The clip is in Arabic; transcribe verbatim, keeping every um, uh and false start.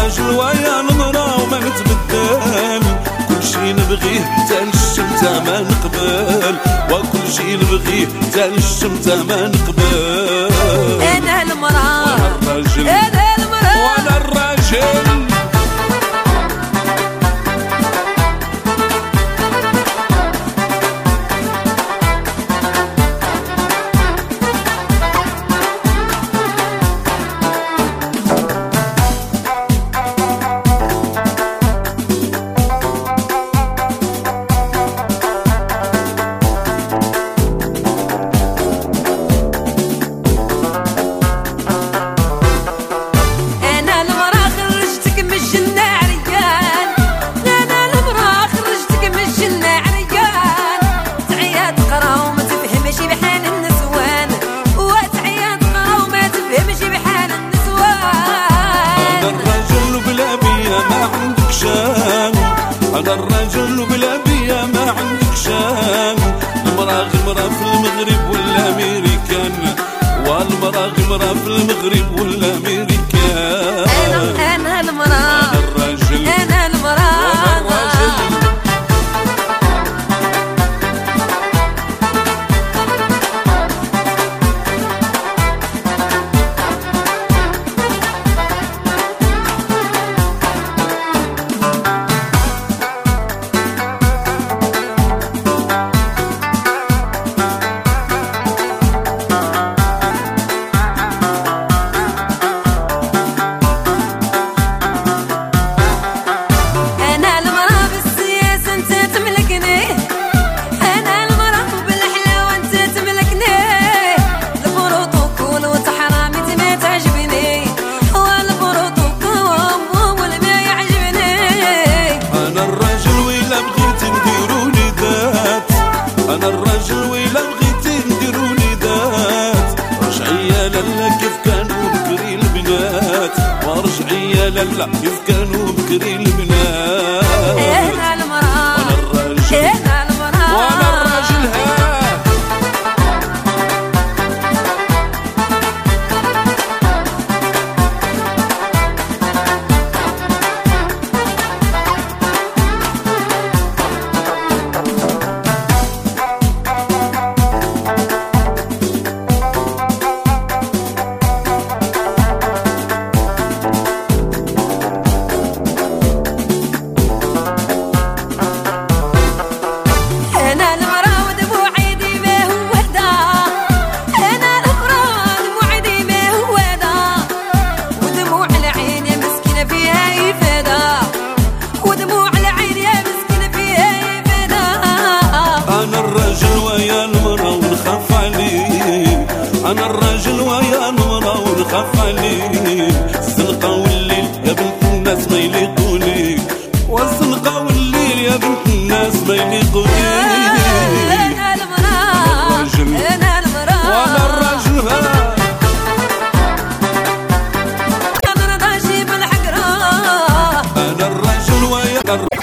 الراجل ويا المرا وما نتبدل، كل شي نبغيه حتى للشمتة ما نقبل، وكل شي نبغيه حتى للشمتة ما نقبل. انا المرا وانا الراجل، انا المرا وانا الراجل. أنا الرجل بلا بيا ما عندك شان، المرأة غمرة في المغرب ولا أمريكان، والمرأة غمرة في المغرب ولا أمريكان. أنا أنا المرأة، أنا الرجل، أنا المرأة، وأنا الرجل. أنا الرجل وإلا بغيتي نديرولي ذات، رجعي لالا كيف كانوا بكري البنات، ورجعي لالا كيف كانوا بكري البنات. أنا المرأة، وأنا الرجل، أنا المرأة، وأنا الرجل. ها أنا الراجل ويا المرا ونخاف عليه، الزنقة والليل يا بنت الناس ما يليقولي، والزنقة والليل يا بنت الناس ما يليقولي. أنا المرأة، أنا المرأة، وأنا الراجل. ها أنا الراجل بالحقرة، أنا الراجل ويا